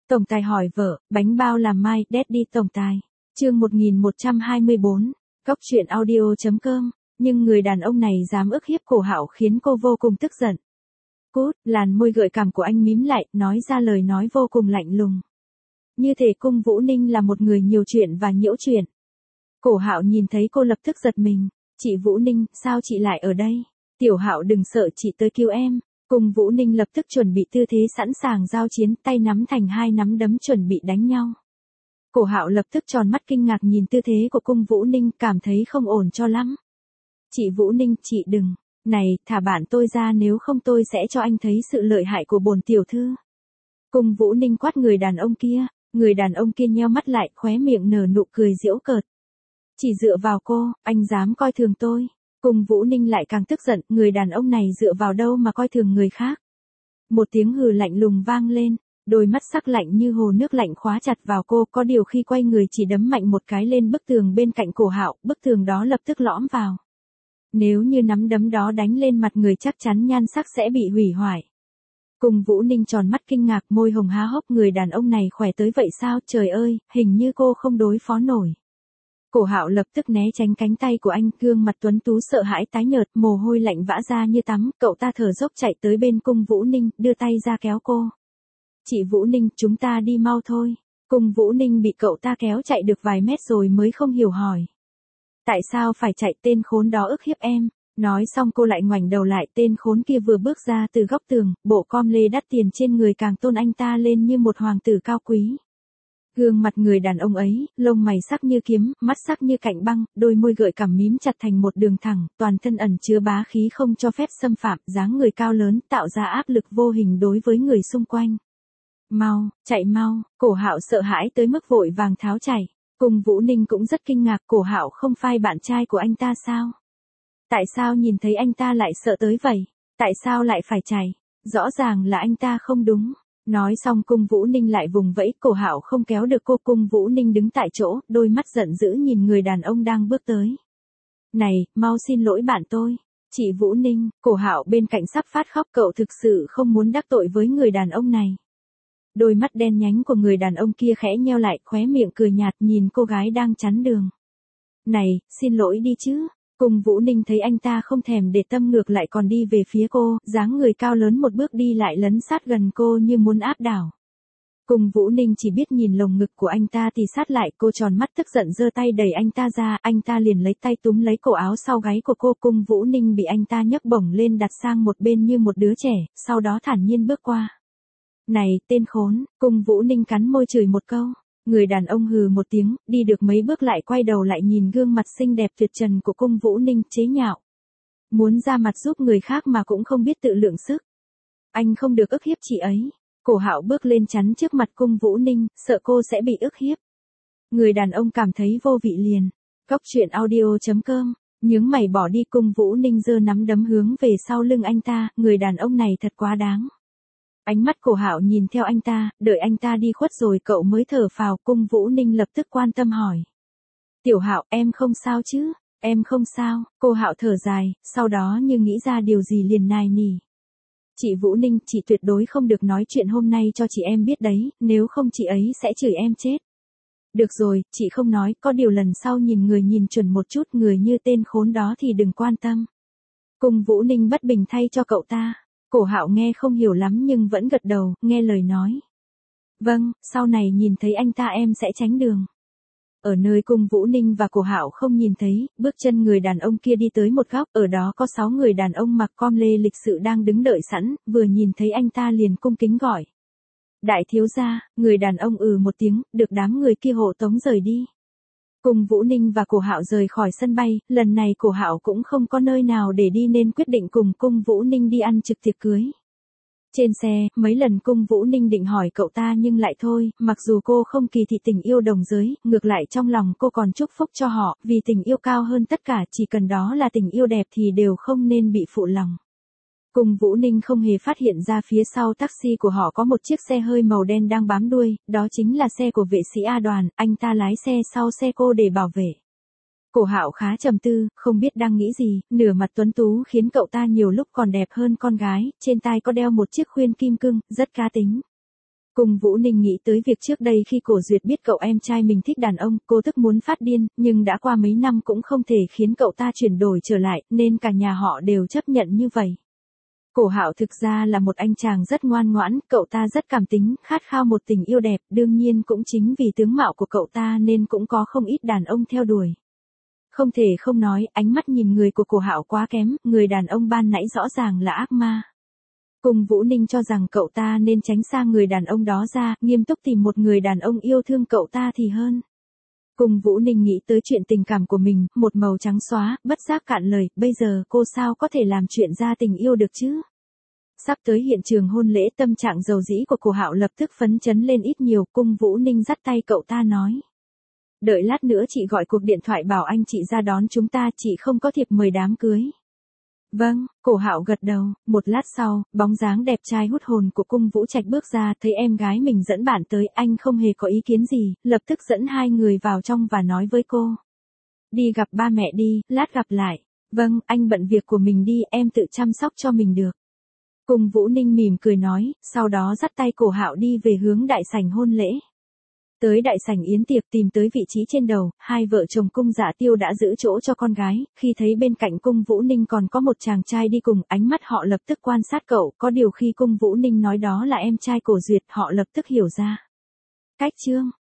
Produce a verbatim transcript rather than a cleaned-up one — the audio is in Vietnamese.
Tổng tài hỏi vợ, bánh bao làm mai, Daddy tổng tài. Chương một nghìn một trăm hai mươi bốn, Cóc truyện audio chấm com, nhưng người đàn ông này dám ức hiếp Cổ Hạo khiến cô vô cùng tức giận. Cút, làn môi gợi cảm của anh mím lại, nói ra lời nói vô cùng lạnh lùng. Như thể Cung Vũ Ninh là một người nhiều chuyện và nhiễu chuyện. Cổ Hạo nhìn thấy cô lập tức giật mình, "Chị Vũ Ninh, sao chị lại ở đây? Tiểu Hạo đừng sợ, chị tới cứu em." Cung Vũ Ninh lập tức chuẩn bị tư thế sẵn sàng giao chiến, tay nắm thành hai nắm đấm chuẩn bị đánh nhau. Cổ Hạo lập tức tròn mắt kinh ngạc nhìn tư thế của Cung Vũ Ninh, cảm thấy không ổn cho lắm. "Chị Vũ Ninh, chị đừng, này, thả bạn tôi ra nếu không tôi sẽ cho anh thấy sự lợi hại của bổn tiểu thư." Cung Vũ Ninh quát người đàn ông kia, người đàn ông kia nheo mắt lại, khóe miệng nở nụ cười giễu cợt. "Chỉ dựa vào cô, anh dám coi thường tôi." Cung Vũ Ninh lại càng tức giận, người đàn ông này dựa vào đâu mà coi thường người khác. Một tiếng hừ lạnh lùng vang lên, đôi mắt sắc lạnh như hồ nước lạnh khóa chặt vào cô, có điều khi quay người chỉ đấm mạnh một cái lên bức tường bên cạnh Cổ Hạo, bức tường đó lập tức lõm vào. Nếu như nắm đấm đó đánh lên mặt người chắc chắn nhan sắc sẽ bị hủy hoại. Cung Vũ Ninh tròn mắt kinh ngạc, môi hồng há hốc, người đàn ông này khỏe tới vậy sao, trời ơi, hình như cô không đối phó nổi. Cổ Hạo lập tức né tránh cánh tay của anh, gương mặt tuấn tú sợ hãi tái nhợt, mồ hôi lạnh vã ra như tắm, cậu ta thở dốc chạy tới bên Cung Vũ Ninh, đưa tay ra kéo cô. "Chị Vũ Ninh, chúng ta đi mau thôi." Cung Vũ Ninh bị cậu ta kéo chạy được vài mét rồi mới không hiểu hỏi. "Tại sao phải chạy, tên khốn đó ức hiếp em." Nói xong cô lại ngoảnh đầu lại, tên khốn kia vừa bước ra từ góc tường, bộ com lê đắt tiền trên người càng tôn anh ta lên như một hoàng tử cao quý. Gương mặt người đàn ông ấy, lông mày sắc như kiếm, mắt sắc như cạnh băng, đôi môi gợi cảm mím chặt thành một đường thẳng, toàn thân ẩn chứa bá khí không cho phép xâm phạm, dáng người cao lớn, tạo ra áp lực vô hình đối với người xung quanh. "Mau, chạy mau." Cổ Hạo sợ hãi tới mức vội vàng tháo chạy. Cung Vũ Ninh cũng rất kinh ngạc, Cổ Hạo không phải bạn trai của anh ta sao? Tại sao nhìn thấy anh ta lại sợ tới vậy? Tại sao lại phải chạy? Rõ ràng là anh ta không đúng. Nói xong Cung Vũ Ninh lại vùng vẫy, Cổ Hạo không kéo được cô. Cung Vũ Ninh đứng tại chỗ, đôi mắt giận dữ nhìn người đàn ông đang bước tới. "Này, mau xin lỗi bạn tôi." "Chị Vũ Ninh." Cổ Hạo bên cạnh sắp phát khóc, cậu thực sự không muốn đắc tội với người đàn ông này. Đôi mắt đen nhánh của người đàn ông kia khẽ nheo lại, khóe miệng cười nhạt nhìn cô gái đang chắn đường. "Này, xin lỗi đi chứ." Cung Vũ Ninh thấy anh ta không thèm để tâm, ngược lại còn đi về phía cô, dáng người cao lớn một bước đi lại lấn sát gần cô như muốn áp đảo. Cung Vũ Ninh chỉ biết nhìn lồng ngực của anh ta thì sát lại, cô tròn mắt tức giận giơ tay đẩy anh ta ra, anh ta liền lấy tay túm lấy cổ áo sau gáy của cô. Cung Vũ Ninh bị anh ta nhấc bổng lên đặt sang một bên như một đứa trẻ, sau đó thản nhiên bước qua. "Này, tên khốn." Cung Vũ Ninh cắn môi chửi một câu. Người đàn ông hừ một tiếng, đi được mấy bước lại quay đầu lại nhìn gương mặt xinh đẹp tuyệt trần của Cung Vũ Ninh, chế nhạo. "Muốn ra mặt giúp người khác mà cũng không biết tự lượng sức. Anh không được ức hiếp chị ấy." Cổ Hạo bước lên chắn trước mặt Cung Vũ Ninh, sợ cô sẽ bị ức hiếp. Người đàn ông cảm thấy vô vị liền. Cóc truyện audio chấm com, nhướng mày bỏ đi. Cung Vũ Ninh giơ nắm đấm hướng về sau lưng anh ta, người đàn ông này thật quá đáng. Ánh mắt Cổ Hạo nhìn theo anh ta, đợi anh ta đi khuất rồi cậu mới thở phào. Cung Vũ Ninh lập tức quan tâm hỏi. "Tiểu Hạo, em không sao chứ?" "Em không sao." Cô Hạo thở dài, sau đó như nghĩ ra điều gì liền nài nỉ. "Chị Vũ Ninh, chị tuyệt đối không được nói chuyện hôm nay cho chị em biết đấy, nếu không chị ấy sẽ chửi em chết." "Được rồi, chị không nói, có điều lần sau nhìn người nhìn chuẩn một chút, người như tên khốn đó thì đừng quan tâm." Cung Vũ Ninh bất bình thay cho cậu ta. Cổ Hạo nghe không hiểu lắm nhưng vẫn gật đầu, nghe lời nói. "Vâng, sau này nhìn thấy anh ta em sẽ tránh đường." Ở nơi Cung Vũ Ninh và Cổ Hạo không nhìn thấy, bước chân người đàn ông kia đi tới một góc, ở đó có sáu người đàn ông mặc com lê lịch sự đang đứng đợi sẵn, vừa nhìn thấy anh ta liền cung kính gọi. "Đại thiếu gia." Người đàn ông ừ một tiếng, được đám người kia hộ tống rời đi. Cung Vũ Ninh và Cổ Hạo rời khỏi sân bay, lần này Cổ Hạo cũng không có nơi nào để đi nên quyết định cùng Cung Vũ Ninh đi ăn trực tiệc cưới. Trên xe, mấy lần Cung Vũ Ninh định hỏi cậu ta nhưng lại thôi, mặc dù cô không kỳ thị tình yêu đồng giới, ngược lại trong lòng cô còn chúc phúc cho họ, vì tình yêu cao hơn tất cả, chỉ cần đó là tình yêu đẹp thì đều không nên bị phụ lòng. Cung Vũ Ninh không hề phát hiện ra phía sau taxi của họ có một chiếc xe hơi màu đen đang bám đuôi, đó chính là xe của vệ sĩ A Đoàn, anh ta lái xe sau xe cô để bảo vệ. Cổ Hạo khá trầm tư, không biết đang nghĩ gì, nửa mặt tuấn tú khiến cậu ta nhiều lúc còn đẹp hơn con gái, trên tai có đeo một chiếc khuyên kim cương, rất cá tính. Cung Vũ Ninh nghĩ tới việc trước đây khi Cổ Duyệt biết cậu em trai mình thích đàn ông, cô tức muốn phát điên, nhưng đã qua mấy năm cũng không thể khiến cậu ta chuyển đổi trở lại, nên cả nhà họ đều chấp nhận như vậy. Cổ Hạo thực ra là một anh chàng rất ngoan ngoãn, cậu ta rất cảm tính, khát khao một tình yêu đẹp, đương nhiên cũng chính vì tướng mạo của cậu ta nên cũng có không ít đàn ông theo đuổi. Không thể không nói, ánh mắt nhìn người của Cổ Hạo quá kém, người đàn ông ban nãy rõ ràng là ác ma. Cung Vũ Ninh cho rằng cậu ta nên tránh xa người đàn ông đó ra, nghiêm túc tìm một người đàn ông yêu thương cậu ta thì hơn. Cung Vũ Ninh nghĩ tới chuyện tình cảm của mình, một màu trắng xóa, bất giác cạn lời, bây giờ cô sao có thể làm chuyện ra tình yêu được chứ? Sắp tới hiện trường hôn lễ, tâm trạng dầu dĩ của Cổ Hạo lập tức phấn chấn lên ít nhiều, Cung Vũ Ninh dắt tay cậu ta nói. Đợi lát nữa chị gọi cuộc điện thoại bảo anh chị ra đón chúng ta, chị không có thiệp mời đám cưới. Vâng, Cổ Hạo gật đầu, một lát sau, bóng dáng đẹp trai hút hồn của Cung Vũ Trạch bước ra, thấy em gái mình dẫn bạn tới, anh không hề có ý kiến gì, lập tức dẫn hai người vào trong và nói với cô. Đi gặp ba mẹ đi, lát gặp lại. Vâng, anh bận việc của mình đi, em tự chăm sóc cho mình được. Cung Vũ Ninh mỉm cười nói, sau đó dắt tay Cổ Hạo đi về hướng đại sảnh hôn lễ. Tới đại sảnh yến tiệc, tìm tới vị trí trên đầu, hai vợ chồng Cung Dạ Tiêu đã giữ chỗ cho con gái, khi thấy bên cạnh Cung Vũ Ninh còn có một chàng trai đi cùng, ánh mắt họ lập tức quan sát cậu, có điều khi Cung Vũ Ninh nói đó là em trai Cổ Duyệt, họ lập tức hiểu ra. Cách chương